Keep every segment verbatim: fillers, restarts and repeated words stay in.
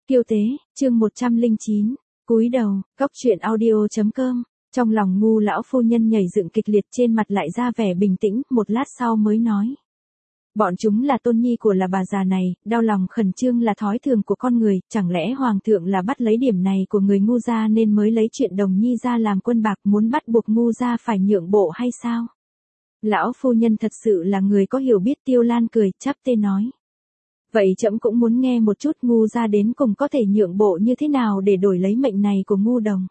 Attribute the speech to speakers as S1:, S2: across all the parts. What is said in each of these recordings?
S1: Kiêu tế, chương một trăm lẻ chín, cúi đầu, góc truyện audio.com, trong lòng Ngu lão phu nhân nhảy dựng kịch liệt, trên mặt lại ra vẻ bình tĩnh, một lát sau mới nói. Bọn chúng là tôn nhi của là bà già này, đau lòng khẩn trương là thói thường của con người, chẳng lẽ hoàng thượng là bắt lấy điểm này của người Ngu gia nên mới lấy chuyện Đồng Nhi ra làm quân bạc, muốn bắt buộc Ngu gia phải nhượng bộ hay sao? Lão phu nhân thật sự là người có hiểu biết. Tiêu Lan cười, chắp tay nói. Vậy trẫm cũng muốn nghe một chút Ngu gia đến cùng có thể nhượng bộ như thế nào để đổi lấy mệnh này của Ngu Đồng.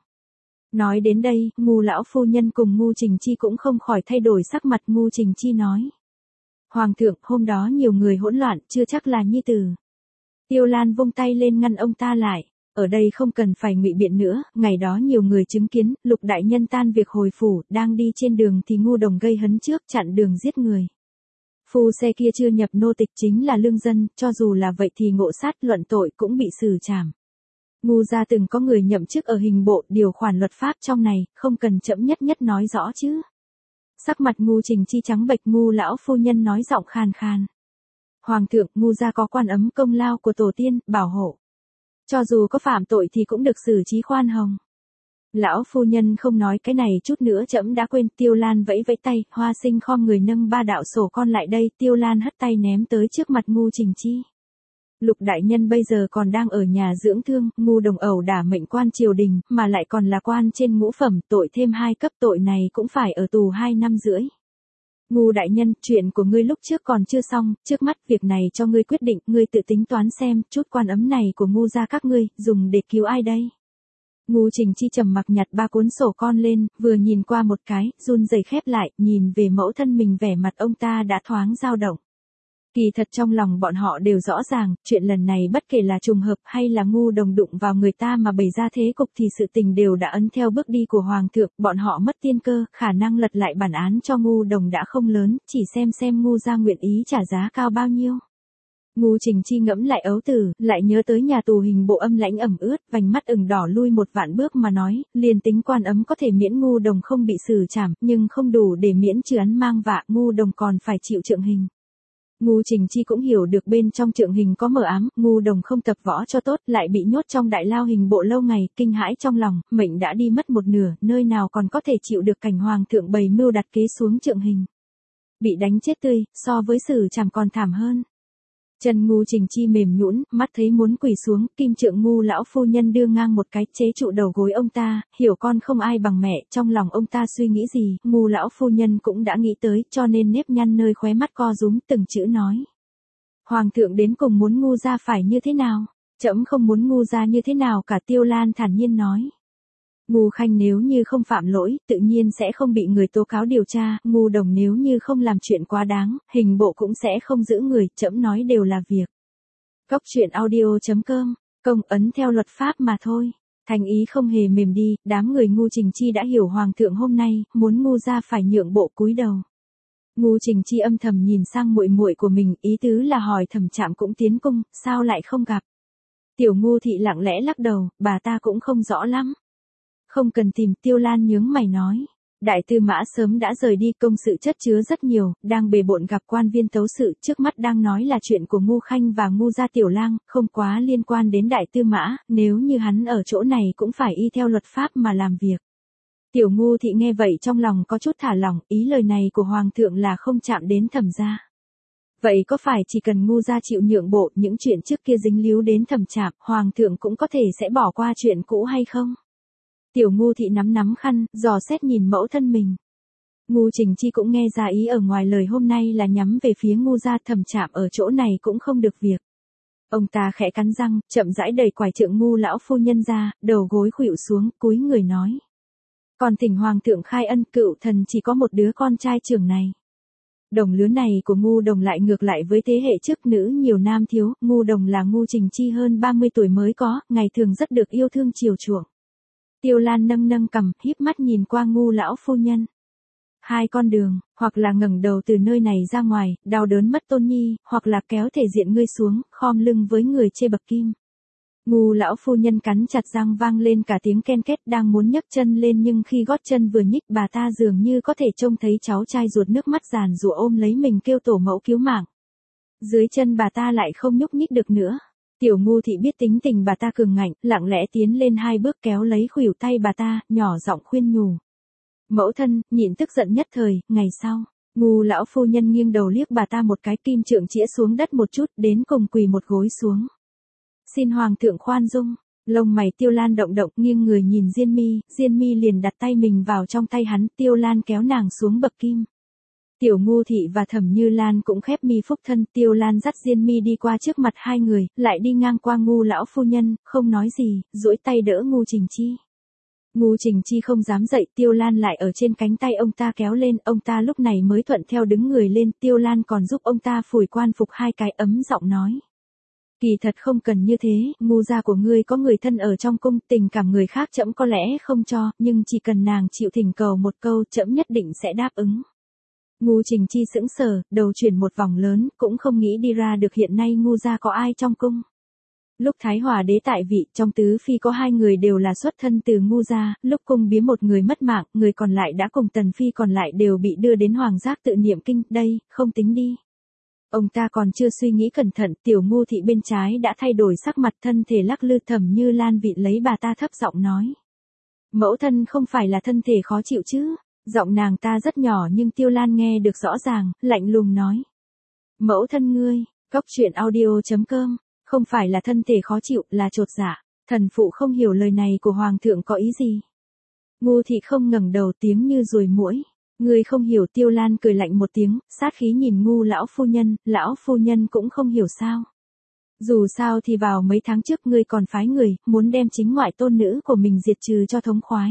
S1: Nói đến đây, Ngu lão phu nhân cùng Ngu Trình Chi cũng không khỏi thay đổi sắc mặt. Ngu Trình Chi nói. Hoàng thượng, hôm đó nhiều người hỗn loạn, chưa chắc là nhi tử. Tiêu Lan vung tay lên ngăn ông ta lại. Ở đây không cần phải ngụy biện nữa, ngày đó nhiều người chứng kiến, Lục đại nhân tan việc hồi phủ, đang đi trên đường thì Ngu Đồng gây hấn trước, chặn đường giết người. Phu xe kia chưa nhập nô tịch, chính là lương dân, cho dù là vậy thì ngộ sát luận tội cũng bị xử trảm. Ngu gia từng có người nhậm chức ở hình bộ, điều khoản luật pháp trong này, không cần trẫm nhất nhất nói rõ chứ. Sắc mặt Ngu Trình Chi trắng bệch. Ngu lão phu nhân nói giọng khàn khàn. Hoàng thượng, Ngu gia có quan ấm công lao của tổ tiên, bảo hộ. Cho dù có phạm tội thì cũng được xử trí khoan hồng. Lão phu nhân không nói cái này chút nữa trẫm đã quên. Tiêu Lan vẫy vẫy tay, Hoa Sinh khom người nâng ba đạo sổ con lại đây. Tiêu Lan hất tay ném tới trước mặt Ngu Trình Chi. Lục đại nhân bây giờ còn đang ở nhà dưỡng thương, Ngu Đồng ẩu đả mệnh quan triều đình, mà lại còn là quan trên ngũ phẩm, tội thêm hai cấp, tội này cũng phải ở tù hai năm rưỡi. Ngu đại nhân, chuyện của ngươi lúc trước còn chưa xong, trước mắt việc này cho ngươi quyết định, ngươi tự tính toán xem, chút quan ấm này của Ngu gia các ngươi, dùng để cứu ai đây? Ngu Trình Chi trầm mặc nhặt ba cuốn sổ con lên, vừa nhìn qua một cái, run rẩy khép lại, nhìn về mẫu thân mình, vẻ mặt ông ta đã thoáng dao động. Kỳ thật trong lòng bọn họ đều rõ ràng, chuyện lần này bất kể là trùng hợp hay là Ngu Đồng đụng vào người ta mà bày ra thế cục thì sự tình đều đã ấn theo bước đi của Hoàng thượng, bọn họ mất tiên cơ, khả năng lật lại bản án cho Ngu Đồng đã không lớn, chỉ xem xem Ngu gia nguyện ý trả giá cao bao nhiêu. Ngu Trình Chi ngẫm lại ấu tử, lại nhớ tới nhà tù hình bộ âm lãnh ẩm ướt, vành mắt ửng đỏ lui một vạn bước mà nói, liền tính quan ấm có thể miễn Ngu Đồng không bị xử trảm, nhưng không đủ để miễn trừ án mang vạ, Ngu Đồng còn phải chịu trượng hình. Ngu Trình Chi cũng hiểu được bên trong trượng hình có mờ ám, Ngu Đồng không tập võ cho tốt, lại bị nhốt trong đại lao hình bộ lâu ngày, kinh hãi trong lòng, mệnh đã đi mất một nửa, nơi nào còn có thể chịu được cảnh hoàng thượng bày mưu đặt kế xuống trượng hình. Bị đánh chết tươi, so với xử trảm còn thảm hơn. Chân Ngu Trình Chi mềm nhũn, mắt thấy muốn quỳ xuống, kim trượng Ngu lão phu nhân đưa ngang một cái, chế trụ đầu gối ông ta, hiểu con không ai bằng mẹ, trong lòng ông ta suy nghĩ gì, Ngu lão phu nhân cũng đã nghĩ tới, cho nên nếp nhăn nơi khóe mắt co rúm, từng chữ nói. Hoàng thượng đến cùng muốn Ngu gia phải như thế nào? Trẫm không muốn Ngu gia như thế nào cả. Tiêu Lan thản nhiên nói. Ngu Khanh nếu như không phạm lỗi, tự nhiên sẽ không bị người tố cáo điều tra, Ngu Đồng nếu như không làm chuyện quá đáng, hình bộ cũng sẽ không giữ người, trẫm nói đều là việc. Góc truyện audio.com, công ấn theo luật pháp mà thôi. Thành ý không hề mềm đi, đám người Ngu Trình Chi đã hiểu Hoàng thượng hôm nay, muốn Ngu gia phải nhượng bộ cúi đầu. Ngu Trình Chi âm thầm nhìn sang muội muội của mình, ý tứ là hỏi Thẩm Trạm cũng tiến cung, sao lại không gặp. Tiểu Ngu thị lặng lẽ lắc đầu, bà ta cũng không rõ lắm. Không cần tìm. Tiêu Lan nhướng mày nói. Đại tư mã sớm đã rời đi, công sự chất chứa rất nhiều, đang bề bộn gặp quan viên tấu sự, trước mắt đang nói là chuyện của Ngu Khanh và Ngu gia tiểu lang, không quá liên quan đến đại tư mã, nếu như hắn ở chỗ này cũng phải y theo luật pháp mà làm việc. Tiểu Ngu thị nghe vậy trong lòng có chút thả lỏng, ý lời này của Hoàng thượng là không chạm đến Thẩm gia. Vậy có phải chỉ cần Ngu gia chịu nhượng bộ, những chuyện trước kia dính líu đến Thẩm Trạm, Hoàng thượng cũng có thể sẽ bỏ qua chuyện cũ hay không? Tiểu Ngu thị nắm nắm khăn, dò xét nhìn mẫu thân mình. Ngu Trình Chi cũng nghe ra ý ở ngoài lời hôm nay là nhắm về phía Ngu gia. Thẩm Trạm ở chỗ này cũng không được việc. Ông ta khẽ cắn răng, chậm rãi đẩy quải trượng Ngu lão phu nhân ra, đầu gối khuỵu xuống, cúi người nói. Còn thỉnh Hoàng thượng khai ân, cựu thần chỉ có một đứa con trai trưởng này. Đồng lứa này của Ngu Đồng lại ngược lại với thế hệ trước, nữ nhiều nam thiếu, Ngu Đồng là Ngu Trình Chi hơn ba mươi tuổi mới có, ngày thường rất được yêu thương chiều chuộng. Tiêu Lan nâng nâng cằm, híp mắt nhìn qua Ngu lão phu nhân. Hai con đường, hoặc là ngẩng đầu từ nơi này ra ngoài, đau đớn mất tôn nhi, hoặc là kéo thể diện ngươi xuống, khom lưng với người chê bậc kim. Ngu lão phu nhân cắn chặt răng, vang lên cả tiếng ken két, đang muốn nhấc chân lên nhưng khi gót chân vừa nhích, bà ta dường như có thể trông thấy cháu trai ruột nước mắt giàn giụa ôm lấy mình kêu tổ mẫu cứu mạng. Dưới chân bà ta lại không nhúc nhích được nữa. Tiểu ngu thị biết tính tình bà ta cường ngạnh, lặng lẽ tiến lên hai bước kéo lấy khuỷu tay bà ta, nhỏ giọng khuyên nhủ. Mẫu thân, nhịn tức giận nhất thời, ngày sau. Ngu lão phu nhân nghiêng đầu liếc bà ta một cái, kim trượng chĩa xuống đất một chút, đến cùng quỳ một gối xuống. Xin hoàng thượng khoan dung. Lông mày Tiêu Lan động động, nghiêng người nhìn Diên Mi, Diên Mi liền đặt tay mình vào trong tay hắn, Tiêu Lan kéo nàng xuống bậc kim. Tiểu ngu thị và Thẩm Như Lan cũng khép mi phúc thân, Tiêu Lan dắt Diên Mi đi qua trước mặt hai người, lại đi ngang qua ngu lão phu nhân, không nói gì, duỗi tay đỡ ngu Trình Chi. Ngu Trình Chi không dám dậy, Tiêu Lan lại ở trên cánh tay ông ta kéo lên, ông ta lúc này mới thuận theo đứng người lên, Tiêu Lan còn giúp ông ta phủi quan phục hai cái, ấm giọng nói. Kỳ thật không cần như thế, ngu gia của ngươi có người thân ở trong cung, tình cảm người khác trẫm có lẽ không cho, nhưng chỉ cần nàng chịu thỉnh cầu một câu, trẫm nhất định sẽ đáp ứng. Ngu Trình Chi sững sờ, đầu chuyển một vòng lớn, cũng không nghĩ đi ra được hiện nay ngu gia có ai trong cung. Lúc Thái Hòa đế tại vị, trong tứ phi có hai người đều là xuất thân từ ngu gia, lúc cung biếm một người mất mạng, người còn lại đã cùng tần phi còn lại đều bị đưa đến hoàng giác tự niệm kinh, đây, không tính đi. Ông ta còn chưa suy nghĩ cẩn thận, tiểu ngu thị bên trái đã thay đổi sắc mặt, thân thể lắc lư, Thẩm Như Lan vịn lấy bà ta thấp giọng nói. Mẫu thân không phải là thân thể khó chịu chứ? Giọng nàng ta rất nhỏ nhưng Tiêu Lan nghe được rõ ràng, lạnh lùng nói. Mẫu thân ngươi, Cóc truyện audio chấm com, không phải là thân thể khó chịu, là chột dạ. Thần phụ không hiểu lời này của hoàng thượng có ý gì. Ngu thị không ngẩng đầu, tiếng như ruồi muỗi. Ngươi không hiểu. Tiêu Lan cười lạnh một tiếng, sát khí nhìn ngu lão phu nhân, lão phu nhân cũng không hiểu sao. Dù sao thì vào mấy tháng trước ngươi còn phái người, muốn đem chính ngoại tôn nữ của mình diệt trừ cho thống khoái.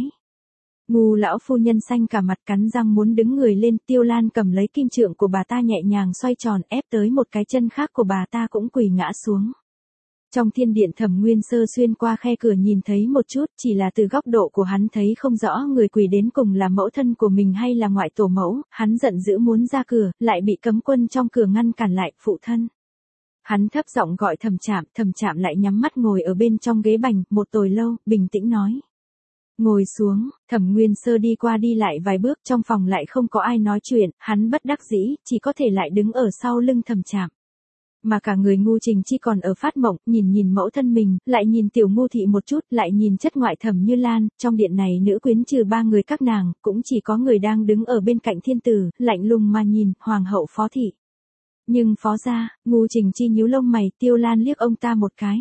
S1: Ngu lão phu nhân xanh cả mặt, cắn răng muốn đứng người lên, Tiêu Lan cầm lấy kim trượng của bà ta nhẹ nhàng xoay tròn, ép tới một cái chân khác của bà ta cũng quỳ ngã xuống. Trong thiên điện, Thẩm Nguyên Sơ xuyên qua khe cửa nhìn thấy một chút, chỉ là từ góc độ của hắn thấy không rõ người quỳ đến cùng là mẫu thân của mình hay là ngoại tổ mẫu, hắn giận dữ muốn ra cửa, lại bị cấm quân trong cửa ngăn cản lại, phụ thân. Hắn thấp giọng gọi Thẩm Trạm, Thẩm Trạm lại nhắm mắt ngồi ở bên trong ghế bành, một hồi lâu, bình tĩnh nói. Ngồi xuống. Thẩm Nguyên Sơ đi qua đi lại vài bước, trong phòng lại không có ai nói chuyện, hắn bất đắc dĩ, chỉ có thể lại đứng ở sau lưng Thẩm Trạm. Mà cả người ngu Trình Chi còn ở phát mộng, nhìn nhìn mẫu thân mình, lại nhìn tiểu ngu thị một chút, lại nhìn chất ngoại Thẩm Như Lan, trong điện này nữ quyến trừ ba người các nàng, cũng chỉ có người đang đứng ở bên cạnh thiên tử, lạnh lùng mà nhìn, hoàng hậu phó thị. Nhưng phó gia, ngu Trình Chi nhíu lông mày, Tiêu Lan liếc ông ta một cái.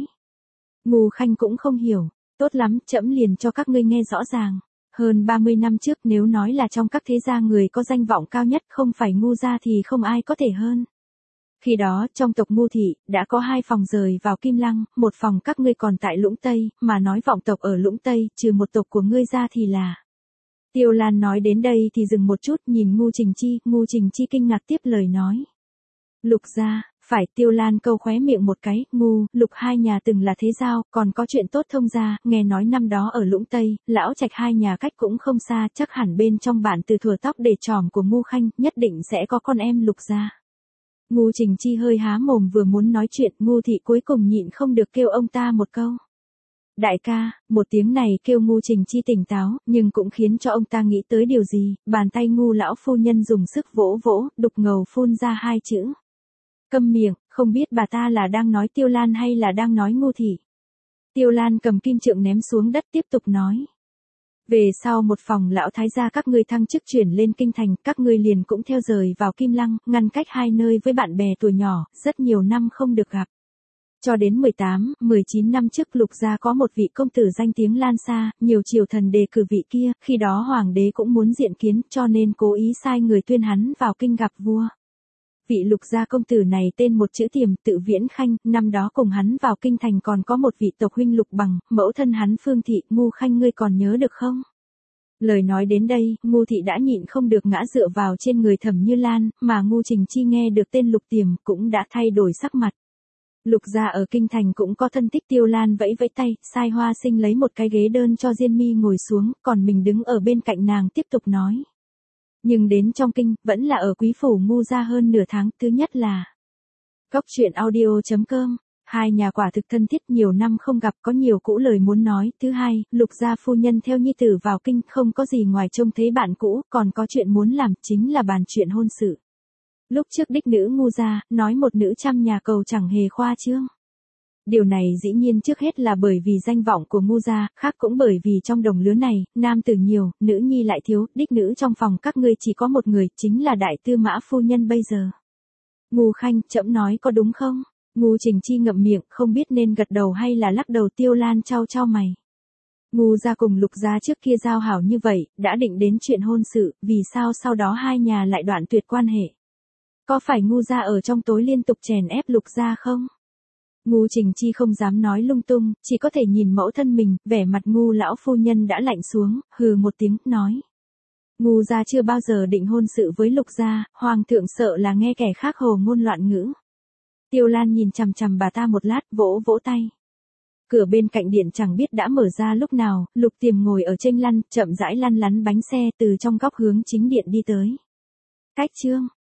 S1: Ngu Khanh cũng không hiểu. Tốt lắm, trẫm liền cho các ngươi nghe rõ ràng. Hơn ba mươi năm trước, nếu nói là trong các thế gia người có danh vọng cao nhất không phải ngu gia thì không ai có thể hơn. Khi đó, trong tộc ngu thị, đã có hai phòng rời vào Kim Lăng, một phòng các ngươi còn tại Lũng Tây, mà nói vọng tộc ở Lũng Tây, trừ một tộc của ngươi ra thì là. Tiêu Lan nói đến đây thì dừng một chút, nhìn ngu Trình Chi, ngu Trình Chi kinh ngạc tiếp lời nói. Lục gia. Phải. Tiêu Lan câu khóe miệng một cái, ngu, lục hai nhà từng là thế giao, còn có chuyện tốt thông gia, nghe nói năm đó ở Lũng Tây, lão trạch hai nhà cách cũng không xa, chắc hẳn bên trong bản từ thừa tóc để tròm của ngu Khanh, nhất định sẽ có con em lục gia. Ngu Trình Chi hơi há mồm vừa muốn nói chuyện, ngu thị cuối cùng nhịn không được kêu ông ta một câu. Đại ca. Một tiếng này kêu ngu Trình Chi tỉnh táo, nhưng cũng khiến cho ông ta nghĩ tới điều gì, bàn tay ngu lão phu nhân dùng sức vỗ vỗ, đục ngầu phun ra hai chữ. Câm miệng, không biết bà ta là đang nói Tiêu Lan hay là đang nói ngu thị. Tiêu Lan cầm kim trượng ném xuống đất tiếp tục nói. Về sau một phòng lão thái gia các ngươi thăng chức chuyển lên kinh thành, các ngươi liền cũng theo rời vào Kim Lăng, ngăn cách hai nơi với bạn bè tuổi nhỏ, rất nhiều năm không được gặp. Cho đến mười tám, mười chín năm trước Lục gia có một vị công tử danh tiếng lan xa, nhiều triều thần đề cử vị kia, khi đó hoàng đế cũng muốn diện kiến, cho nên cố ý sai người tuyên hắn vào kinh gặp vua. Vị Lục gia công tử này tên một chữ Tiềm, tự Viễn Khanh, năm đó cùng hắn vào kinh thành còn có một vị tộc huynh Lục Bằng, mẫu thân hắn Phương thị, ngu Khanh ngươi còn nhớ được không? Lời nói đến đây, ngu thị đã nhịn không được ngã dựa vào trên người Thẩm Như Lan, mà ngu Trình Chi nghe được tên Lục Tiềm, cũng đã thay đổi sắc mặt. Lục gia ở kinh thành cũng có thân thích. Tiêu Lan vẫy vẫy tay, sai Hoa Sinh lấy một cái ghế đơn cho Diên Mi ngồi xuống, còn mình đứng ở bên cạnh nàng tiếp tục nói. Nhưng đến trong kinh, vẫn là ở quý phủ ngu gia hơn nửa tháng, thứ nhất là. Cóc truyện audio chấm com, hai nhà quả thực thân thiết nhiều năm không gặp, có nhiều cũ lời muốn nói. Thứ hai, Lục gia phu nhân theo nhi tử vào kinh, không có gì ngoài trông thấy bạn cũ, còn có chuyện muốn làm, chính là bàn chuyện hôn sự. Lúc trước đích nữ ngu gia, nói một nữ trăm nhà cầu chẳng hề khoa trương. Điều này dĩ nhiên trước hết là bởi vì danh vọng của Ngu gia, khác cũng bởi vì trong đồng lứa này, nam tử nhiều, nữ nhi lại thiếu, đích nữ trong phòng các ngươi chỉ có một người, chính là đại tư mã phu nhân bây giờ. Ngu Khanh, trẫm nói có đúng không? Ngu Trình Chi ngậm miệng, không biết nên gật đầu hay là lắc đầu. Tiêu Lan chau chau mày. Ngu gia cùng Lục gia trước kia giao hảo như vậy, đã định đến chuyện hôn sự, vì sao sau đó hai nhà lại đoạn tuyệt quan hệ? Có phải Ngu gia ở trong tối liên tục chèn ép Lục gia không? Ngu Trình Chi không dám nói lung tung, chỉ có thể nhìn mẫu thân mình, vẻ mặt Ngu lão phu nhân đã lạnh xuống, hừ một tiếng, nói. Ngu gia chưa bao giờ định hôn sự với Lục gia, hoàng thượng sợ là nghe kẻ khác hồ ngôn loạn ngữ. Tiêu Lan nhìn chằm chằm bà ta một lát, vỗ vỗ tay. Cửa bên cạnh điện chẳng biết đã mở ra lúc nào, Lục Tiềm ngồi ở chênh lăn, chậm rãi lăn lắn bánh xe từ trong góc hướng chính điện đi tới. Cách chương